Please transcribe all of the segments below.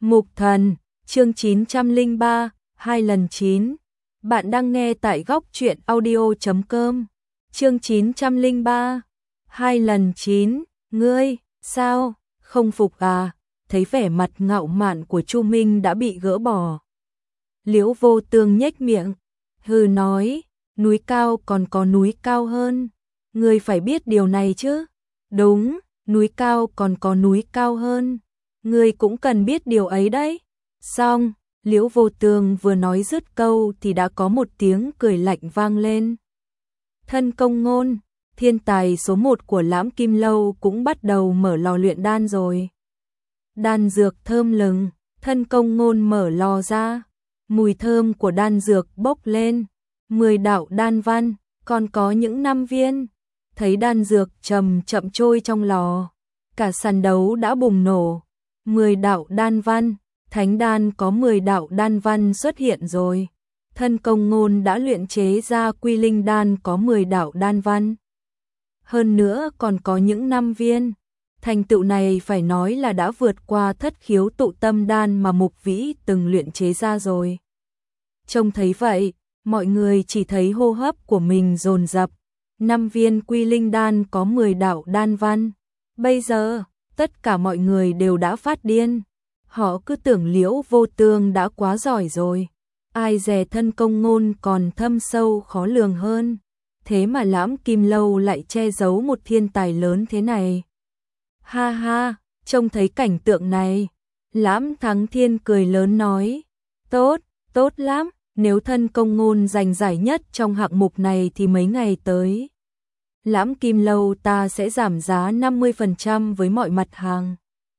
Mục Thần, chương 903, 2 lần 9. Bạn đang nghe tại góc truyện audio.com. Chương 903, 2 lần 9. Ngươi, sao, không phục à? Thấy vẻ mặt ngạo mạn của Chu Minh đã bị gỡ bỏ. Liễu Vô Tương nhếch miệng, hừ nói, núi cao còn có núi cao hơn. Ngươi phải biết điều này chứ. Đúng, núi cao còn có núi cao hơn. Ngươi cũng cần biết điều ấy đấy. Xong, Liễu Vô Tương vừa nói dứt câu thì đã có một tiếng cười lạnh vang lên. Thân Công Ngôn, thiên tài số 1 của Lãm Kim Lâu cũng bắt đầu mở lò luyện đan rồi. Đan dược thơm lừng, Thân Công Ngôn mở lò ra. Mùi thơm của đan dược bốc lên. 10 đạo đan văn, còn có những 5 viên. Thấy đan dược chậm trôi trong lò, cả sàn đấu đã bùng nổ. 10 đạo đan văn, thánh đan có 10 đạo đan văn xuất hiện rồi. Thân Công Ngôn đã luyện chế ra Quy Linh đan có 10 đạo đan văn. Hơn nữa còn có những 5 viên. Thành tựu này phải nói là đã vượt qua Thất Khiếu Tụ Tâm đan mà Mục Vĩ từng luyện chế ra rồi. Trông thấy vậy, mọi người chỉ thấy hô hấp của mình dồn dập. 5 viên Quy Linh đan có 10 đạo đan văn. Bây giờ, tất cả mọi người đều đã phát điên. Họ cứ tưởng Liễu Vô Tương đã quá giỏi rồi. Ai dè Thân Công Ngôn còn thâm sâu khó lường hơn. Thế mà Lãm Kim Lâu lại che giấu một thiên tài lớn thế này. Ha ha, trông thấy cảnh tượng này, Lãm Thắng Thiên cười lớn nói. Tốt, tốt lắm, nếu Thân Công Ngôn giành giải nhất trong hạng mục này thì mấy ngày tới, Lãm Kim Lâu ta sẽ giảm giá 50% với mọi mặt hàng.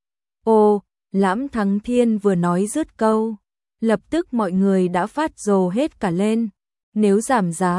Ồ, Lãm Thắng Thiên vừa nói dứt câu, lập tức mọi người đã phát rồ hết cả lên. Nếu giảm giá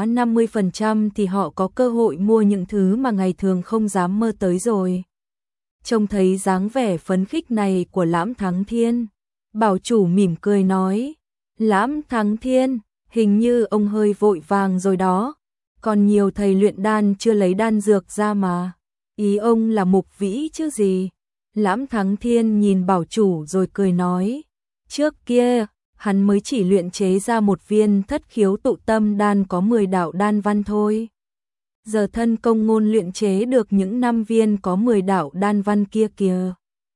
50% thì họ có cơ hội mua những thứ mà ngày thường không dám mơ tới rồi. Trông thấy dáng vẻ phấn khích này của Lãm Thắng Thiên, bảo chủ mỉm cười nói, Lãm Thắng Thiên, hình như ông hơi vội vàng rồi đó. Còn nhiều thầy luyện đan chưa lấy đan dược ra mà. Ý ông là Mục Vĩ chứ gì? Lãm Thắng Thiên nhìn bảo chủ rồi cười nói. Trước kia, hắn mới chỉ luyện chế ra một viên Thất Khiếu Tụ Tâm đan có 10 đạo đan văn thôi. Giờ Thân Công Ngôn luyện chế được những 5 viên có 10 đạo đan văn kia kìa.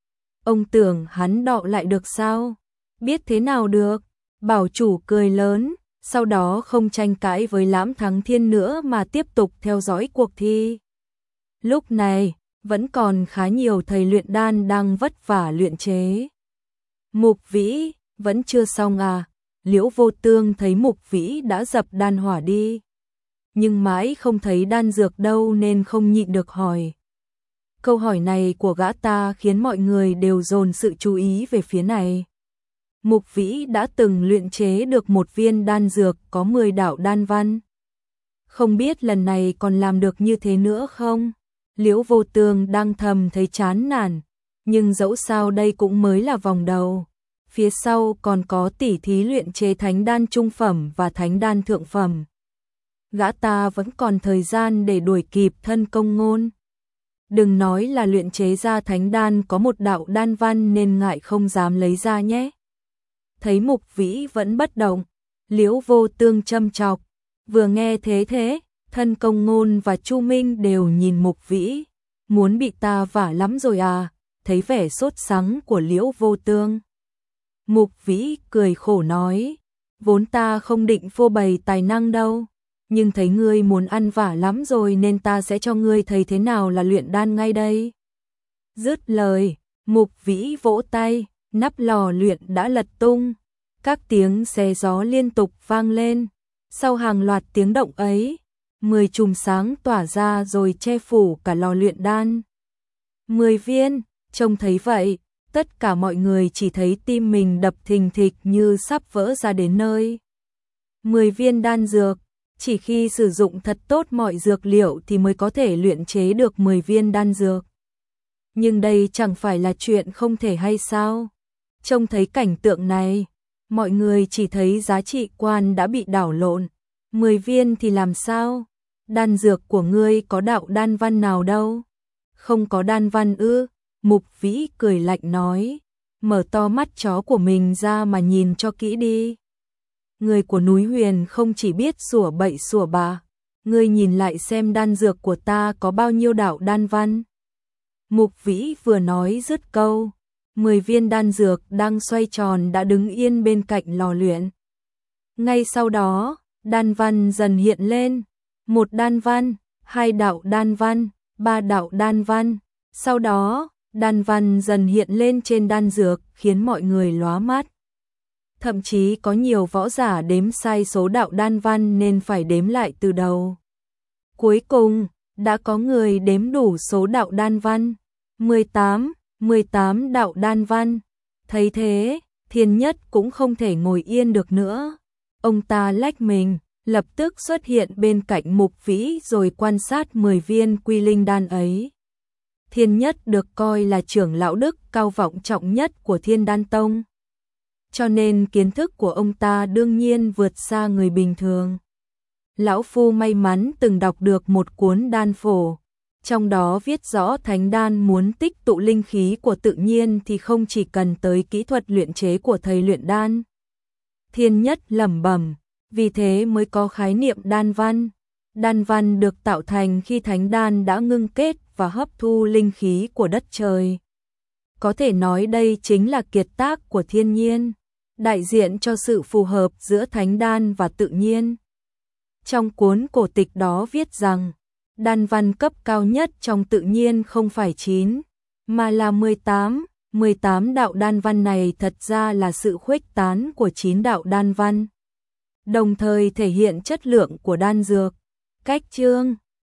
Ông tưởng hắn đọ lại được sao? Biết thế nào được? Bảo chủ cười lớn. Sau đó không tranh cãi với Lãm Thắng Thiên nữa mà tiếp tục theo dõi cuộc thi. Lúc này, vẫn còn khá nhiều thầy luyện đan đang vất vả luyện chế. Mục Vĩ, vẫn chưa xong à? Liễu Vô Tương thấy Mục Vĩ đã dập đan hỏa đi. Nhưng mãi không thấy đan dược đâu nên không nhịn được hỏi. Câu hỏi này của gã ta khiến mọi người đều dồn sự chú ý về phía này. Mục Vĩ đã từng luyện chế được một viên đan dược có 10 đạo đan văn. Không biết lần này còn làm được như thế nữa không? Liễu Vô Tương đang thầm thấy chán nản, nhưng dẫu sao đây cũng mới là vòng đầu. Phía sau còn có tỉ thí luyện chế thánh đan trung phẩm và thánh đan thượng phẩm. Gã ta vẫn còn thời gian để đuổi kịp Thân Công Ngôn. Đừng nói là luyện chế ra thánh đan có một đạo đan văn nên ngại không dám lấy ra nhé. Thấy Mục Vĩ vẫn bất động, Liễu Vô Tương châm chọc. Vừa nghe thế, Thân Công Ngôn và Chu Minh đều nhìn Mục Vĩ. Muốn bị ta vả lắm rồi à? Thấy vẻ sốt sắng của Liễu Vô Tương, Mục Vĩ cười khổ nói. Vốn ta không định phô bày tài năng đâu. Nhưng thấy ngươi muốn ăn vả lắm rồi nên ta sẽ cho ngươi thấy thế nào là luyện đan ngay đây. Dứt lời, Mục Vĩ vỗ tay. Nắp lò luyện đã lật tung, các tiếng xé gió liên tục vang lên. Sau hàng loạt tiếng động ấy, 10 chùm sáng tỏa ra rồi che phủ cả lò luyện đan. 10 viên, trông thấy vậy, tất cả mọi người chỉ thấy tim mình đập thình thịch như sắp vỡ ra đến nơi. 10 viên đan dược, chỉ khi sử dụng thật tốt mọi dược liệu thì mới có thể luyện chế được 10 viên đan dược. Nhưng đây chẳng phải là chuyện không thể hay sao? Trông thấy cảnh tượng này, mọi người chỉ thấy giá trị quan đã bị đảo lộn. 10 viên thì làm sao? Đan dược của ngươi có đạo đan văn nào đâu? Không có đan văn ư? Mục Vĩ cười lạnh nói. mở to mắt chó của mình ra mà nhìn cho kỹ đi. Người của núi Huyền không chỉ biết sủa bậy sủa bạ, ngươi nhìn lại xem đan dược của ta có bao nhiêu đạo đan văn. Mục Vĩ vừa nói dứt câu, 10 viên đan dược đang xoay tròn đã đứng yên bên cạnh lò luyện. Ngay sau đó, đan văn dần hiện lên, 1 đan văn, 2 đạo đan văn, 3 đạo đan văn, sau đó, đan văn dần hiện lên trên đan dược khiến mọi người lóa mắt. Thậm chí có nhiều võ giả đếm sai số đạo đan văn nên phải đếm lại từ đầu. Cuối cùng, đã có người đếm đủ số đạo đan văn, 18 đạo đan văn. Thấy thế, Thiên Nhất cũng không thể ngồi yên được nữa. Ông ta lách mình, lập tức xuất hiện bên cạnh Mục Vĩ rồi quan sát 10 viên quy linh đan ấy. Thiên Nhất được coi là trưởng lão đức cao vọng trọng nhất của Thiên Đan Tông, cho nên kiến thức của ông ta đương nhiên vượt xa người bình thường. Lão Phu may mắn từng đọc được một cuốn đan phổ, trong đó viết rõ thánh đan muốn tích tụ linh khí của tự nhiên thì không chỉ cần tới kỹ thuật luyện chế của thầy luyện đan. Thiên Nhất lẩm bẩm, vì thế mới có khái niệm đan văn. Đan văn được tạo thành khi thánh đan đã ngưng kết và hấp thu linh khí của đất trời. Có thể nói đây chính là kiệt tác của thiên nhiên, đại diện cho sự phù hợp giữa thánh đan và tự nhiên. Trong cuốn cổ tịch đó viết rằng, đan văn cấp cao nhất trong tự nhiên không phải 9, mà là 18. 18 đạo đan văn này thật ra là sự khuếch tán của 9 đạo đan văn, đồng thời thể hiện chất lượng của đan dược. Cách chương